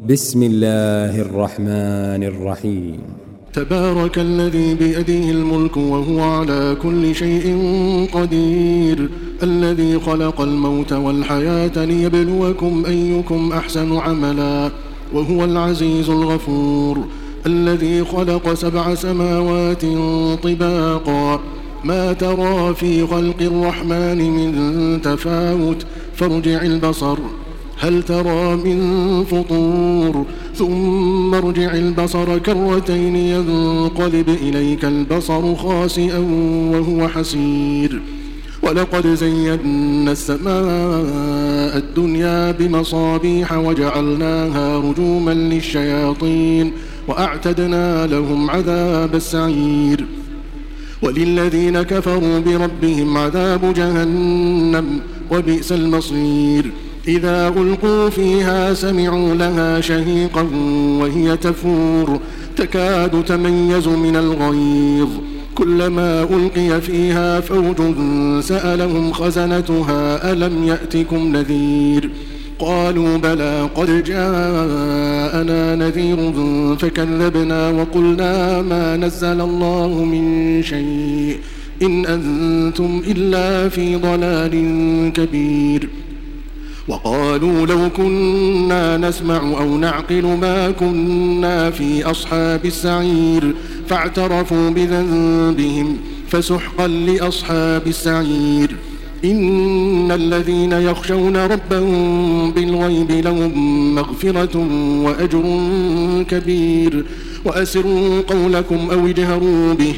بسم الله الرحمن الرحيم. تبارك الذي بيده الملك وهو على كل شيء قدير، الذي خلق الموت والحياة ليبلوكم أيكم أحسن عملا، وهو العزيز الغفور، الذي خلق 7 سماوات طباقا، ما ترى في خلق الرحمن من تفاوت، فارجع البصر هل ترى من فطور، ثم ارجع البصر كرتين ينقلب إليك البصر خاسئا وهو حسير. ولقد زينا السماء الدنيا بمصابيح وجعلناها رجوما للشياطين وأعتدنا لهم عذاب السعير. وللذين كفروا بربهم عذاب جهنم وبئس المصير. إذا ألقوا فيها سمعوا لها شهيقا وهي تفور، تكاد تميز من الغيظ، كلما ألقي فيها فوج سألهم خزنتها ألم يأتكم نذير، قالوا بلى قد جاءنا نذير فكذبنا وقلنا ما نزل الله من شيء إن أنتم إلا في ضلال كبير. وقالوا لو كنا نسمع أو نعقل ما كنا في أصحاب السعير، فاعترفوا بذنبهم فسحقا لأصحاب السعير. إن الذين يخشون ربهم بالغيب لهم مغفرة وأجر كبير. وأسروا قولكم أو اجهروا به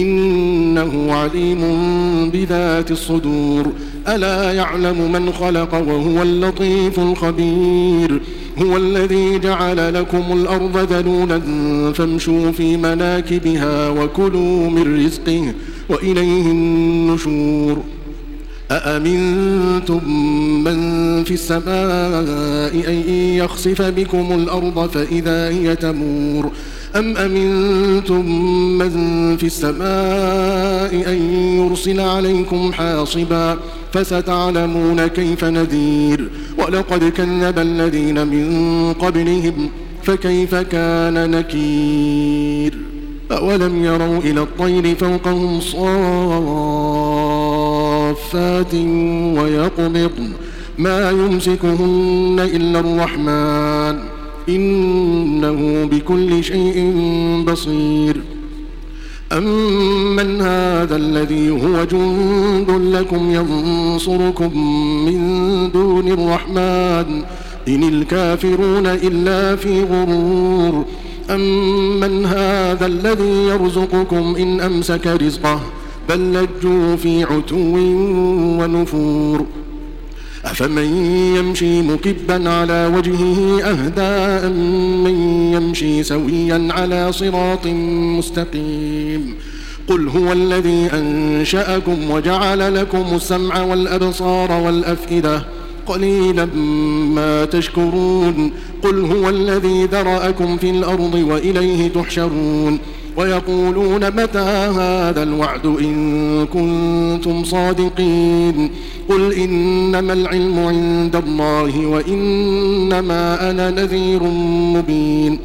إنه عليم بذات الصدور. ألا يعلم من خلق وهو اللطيف الخبير. هو الذي جعل لكم الأرض ذلولا فامشوا في مناكبها وكلوا من رزقه وإليه النشور. أأمنتم من في السماء أن يخسف بكم الأرض فإذا هي تمور، أم أمنتم من في السماء أن يرسل عليكم حاصبا، فستعلمون كيف نذير. ولقد كذب الذين من قبلهم فكيف كان نكير. أولم يروا إلى الطير فوقهم صافات ويقبضن ما يمسكهن إلا الرحمن إنه بكل شيء بصير. أمن هذا الذي هو جند لكم ينصركم من دون الرحمن إن الكافرون إلا في غرور. أمن هذا الذي يرزقكم إن أمسك رزقه بل لجوا في عتو ونفور. أفمن يمشي مكبا على وجهه أهدى من يمشي سويا على صراط مستقيم. قل هو الذي أنشأكم وجعل لكم السمع والأبصار والأفئدة قليلا ما تشكرون. قل هو الذي ذرأكم في الأرض وإليه تحشرون. ويقولون متى هذا الوعد إن كنتم صادقين. قل إنما العلم عند الله وإنما أنا نذير مبين.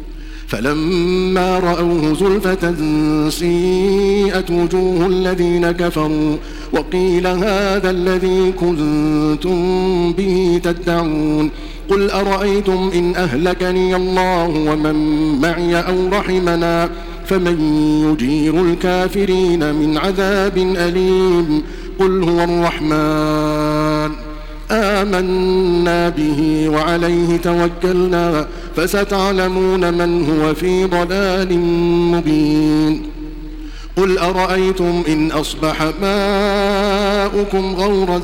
فلما رأوه زلفة سيئت وجوه الذين كفروا وقيل هذا الذي كنتم به تدعون. قل أرأيتم إن أهلكني الله ومن معي أو رحمنا فمن يجير الكافرين من عذاب أليم. قل هو الرحمن آمنا به وعليه توكلنا فستعلمون من هو في ضلال مبين. قل أرأيتم إن أصبح ماؤكم غورا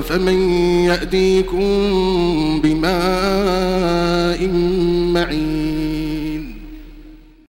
فمن يأتيكم بماء معين.